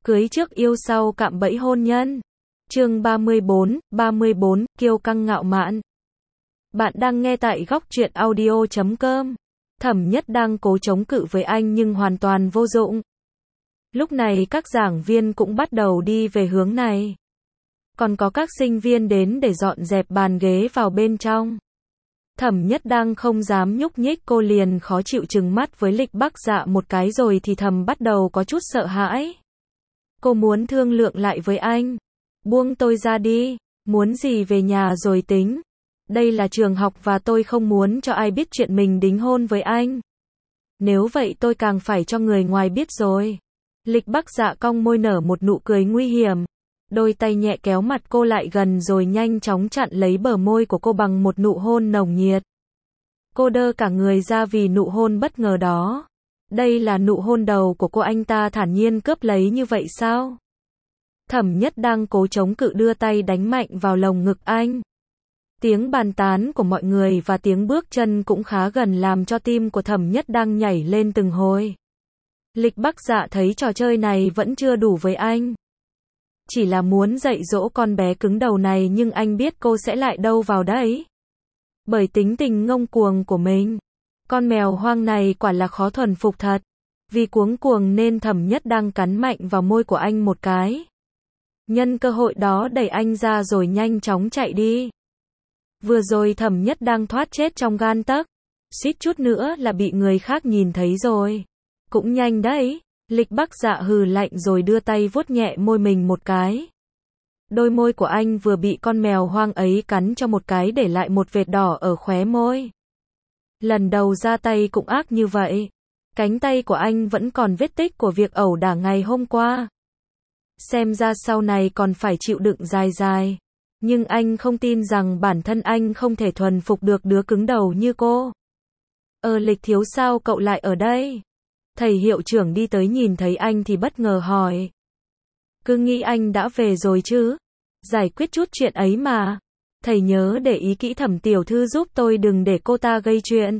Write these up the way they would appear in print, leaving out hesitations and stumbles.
Cưới trước yêu sau cạm bẫy hôn nhân. Chương 34, kiêu căng ngạo mạn. Bạn đang nghe tại góc truyện audio.com. Thẩm Nhất đang cố chống cự với anh nhưng hoàn toàn vô dụng. Lúc này các giảng viên cũng bắt đầu đi về hướng này. Còn có các sinh viên đến để dọn dẹp bàn ghế vào bên trong. Thẩm Nhất đang không dám nhúc nhích, cô liền khó chịu trừng mắt với Lịch Bắc Dạ một cái rồi thì thầm bắt đầu có chút sợ hãi. Cô muốn thương lượng lại với anh. Buông tôi ra đi, muốn gì về nhà rồi tính. Đây là trường học và tôi không muốn cho ai biết chuyện mình đính hôn với anh. Nếu vậy tôi càng phải cho người ngoài biết rồi. Lịch Bắc Dạ cong môi nở một nụ cười nguy hiểm. Đôi tay nhẹ kéo mặt cô lại gần rồi nhanh chóng chặn lấy bờ môi của cô bằng một nụ hôn nồng nhiệt. Cô đơ cả người ra vì nụ hôn bất ngờ đó. Đây là nụ hôn đầu của cô, anh ta thản nhiên cướp lấy như vậy sao? Thẩm Nhất đang cố chống cự đưa tay đánh mạnh vào lồng ngực anh. Tiếng bàn tán của mọi người và tiếng bước chân cũng khá gần làm cho tim của Thẩm Nhất đang nhảy lên từng hồi. Lịch Bắc Dạ thấy trò chơi này vẫn chưa đủ với anh. Chỉ là muốn dạy dỗ con bé cứng đầu này nhưng anh biết cô sẽ lại đâu vào đấy. Bởi tính tình ngông cuồng của mình. Con mèo hoang này quả là khó thuần phục thật. Vì cuống cuồng nên Thẩm Nhất đang cắn mạnh vào môi của anh một cái. Nhân cơ hội đó đẩy anh ra rồi nhanh chóng chạy đi. Vừa rồi Thẩm Nhất đang thoát chết trong gan tấc. Suýt chút nữa là bị người khác nhìn thấy rồi. Cũng nhanh đấy. Lịch Bắc Dạ hừ lạnh rồi đưa tay vuốt nhẹ môi mình một cái. Đôi môi của anh vừa bị con mèo hoang ấy cắn cho một cái để lại một vệt đỏ ở khóe môi. Lần đầu ra tay cũng ác như vậy. Cánh tay của anh vẫn còn vết tích của việc ẩu đả ngày hôm qua. Xem ra sau này còn phải chịu đựng dài dài. Nhưng anh không tin rằng bản thân anh không thể thuần phục được đứa cứng đầu như cô. Lịch thiếu, sao cậu lại ở đây? Thầy hiệu trưởng đi tới nhìn thấy anh thì bất ngờ hỏi. Cứ nghĩ anh đã về rồi chứ. Giải quyết chút chuyện ấy mà. Thầy nhớ để ý kỹ Thẩm tiểu thư giúp tôi, đừng để cô ta gây chuyện.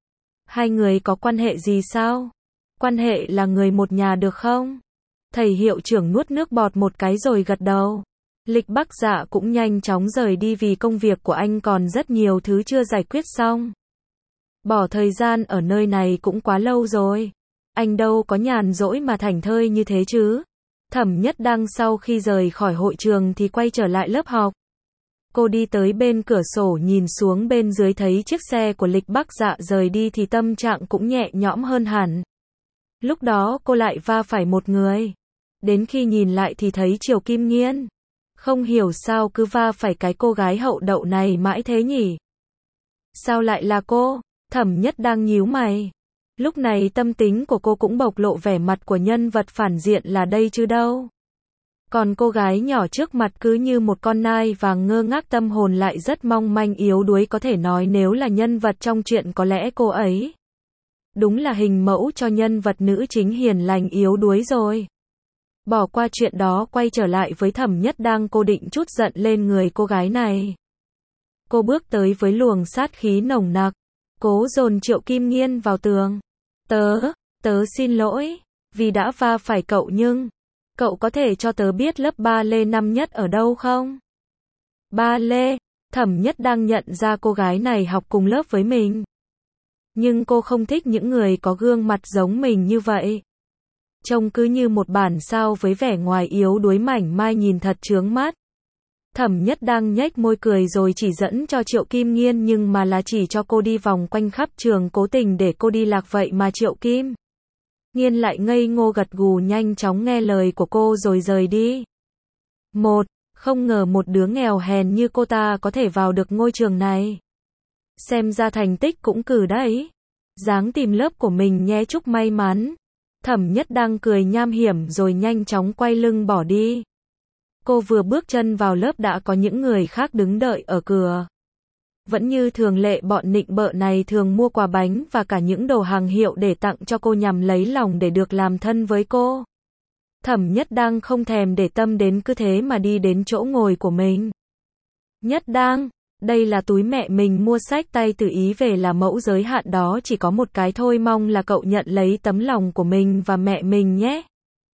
Hai người có quan hệ gì sao? Quan hệ là người một nhà được không? Thầy hiệu trưởng nuốt nước bọt một cái rồi gật đầu. Lịch Bắc Dạ cũng nhanh chóng rời đi vì công việc của anh còn rất nhiều thứ chưa giải quyết xong. Bỏ thời gian ở nơi này cũng quá lâu rồi. Anh đâu có nhàn rỗi mà thảnh thơi như thế chứ. Thẩm Nhất đang sau khi rời khỏi hội trường thì quay trở lại lớp học. Cô đi tới bên cửa sổ nhìn xuống bên dưới thấy chiếc xe của Lịch Bắc Dạ rời đi thì tâm trạng cũng nhẹ nhõm hơn hẳn. Lúc đó cô lại va phải một người. Đến khi nhìn lại thì thấy Triều Kim Nghiên. Không hiểu sao cứ va phải cái cô gái hậu đậu này mãi thế nhỉ? Sao lại là cô? Thẩm Nhất đang nhíu mày. Lúc này tâm tính của cô cũng bộc lộ vẻ mặt của nhân vật phản diện là đây chứ đâu. Còn cô gái nhỏ trước mặt cứ như một con nai vàng ngơ ngác, tâm hồn lại rất mong manh yếu đuối, có thể nói nếu là nhân vật trong truyện có lẽ cô ấy đúng là hình mẫu cho nhân vật nữ chính hiền lành yếu đuối rồi. Bỏ qua chuyện đó, quay trở lại với Thẩm Nhất đang, cô định trút giận lên người cô gái này. Cô bước tới với luồng sát khí nồng nặc, cố dồn Triệu Kim Nghiên vào tường. Tớ xin lỗi, vì đã va phải cậu, nhưng cậu có thể cho tớ biết lớp ba lê năm nhất ở đâu không? Ba lê? Thẩm Nhất đang nhận ra cô gái này học cùng lớp với mình. Nhưng cô không thích những người có gương mặt giống mình như vậy. Trông cứ như một bản sao với vẻ ngoài yếu đuối mảnh mai, nhìn thật chướng mắt. Thẩm Nhất đang nhếch môi cười rồi chỉ dẫn cho Triệu Kim Nghiên, nhưng mà là chỉ cho cô đi vòng quanh khắp trường, cố tình để cô đi lạc, vậy mà Triệu Kim Nghiên lại ngây ngô gật gù nhanh chóng nghe lời của cô rồi rời đi. Không ngờ một đứa nghèo hèn như cô ta có thể vào được ngôi trường này. Xem ra thành tích cũng cử đấy. Dáng tìm lớp của mình nhé, chúc may mắn. Thẩm Nhất đang cười nham hiểm rồi nhanh chóng quay lưng bỏ đi. Cô vừa bước chân vào lớp đã có những người khác đứng đợi ở cửa. Vẫn như thường lệ, bọn nịnh bợ này thường mua quà bánh và cả những đồ hàng hiệu để tặng cho cô nhằm lấy lòng để được làm thân với cô. Thẩm Nhất đang không thèm để tâm đến, cứ thế mà đi đến chỗ ngồi của mình. Nhất đang, đây là túi mẹ mình mua xách tay từ Ý về, là mẫu giới hạn đó, chỉ có một cái thôi, mong là cậu nhận lấy tấm lòng của mình và mẹ mình nhé.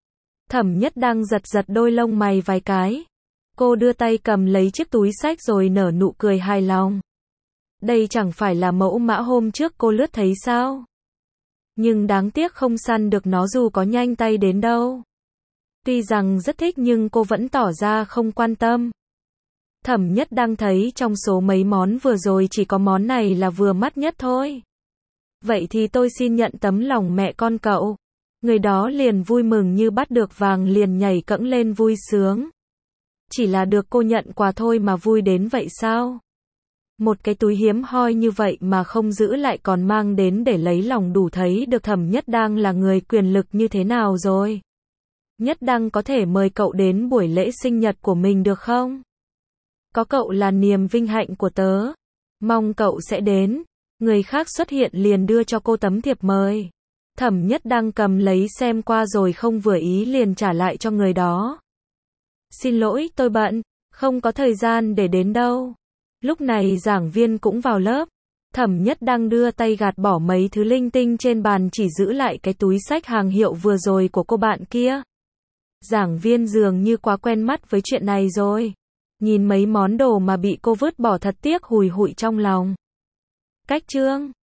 Thẩm Nhất đang giật giật đôi lông mày vài cái. Cô đưa tay cầm lấy chiếc túi xách rồi nở nụ cười hài lòng. Đây chẳng phải là mẫu mã hôm trước cô lướt thấy sao? Nhưng đáng tiếc không săn được nó dù có nhanh tay đến đâu. Tuy rằng rất thích nhưng cô vẫn tỏ ra không quan tâm. Thẩm Nhất đang thấy trong số mấy món vừa rồi chỉ có món này là vừa mắt nhất thôi. Vậy thì tôi xin nhận tấm lòng mẹ con cậu. Người đó liền vui mừng như bắt được vàng, liền nhảy cẫng lên vui sướng. Chỉ là được cô nhận quà thôi mà vui đến vậy sao? Một cái túi hiếm hoi như vậy mà không giữ lại còn mang đến để lấy lòng, đủ thấy được Thẩm Nhất đang là người quyền lực như thế nào rồi. Nhất Đăng có thể mời cậu đến buổi lễ sinh nhật của mình được không? Có cậu là niềm vinh hạnh của tớ. Mong cậu sẽ đến. Người khác xuất hiện liền đưa cho cô tấm thiệp mời. Thẩm Nhất Đăng cầm lấy xem qua rồi không vừa ý liền trả lại cho người đó. Xin lỗi, tôi bận, không có thời gian để đến đâu. Lúc này giảng viên cũng vào lớp. Thẩm Nhất Đăng đưa tay gạt bỏ mấy thứ linh tinh trên bàn, chỉ giữ lại cái túi xách hàng hiệu vừa rồi của cô bạn kia. Giảng viên dường như quá quen mắt với chuyện này rồi. Nhìn mấy món đồ mà bị cô vứt bỏ thật tiếc, hùi hụi trong lòng. Cách chương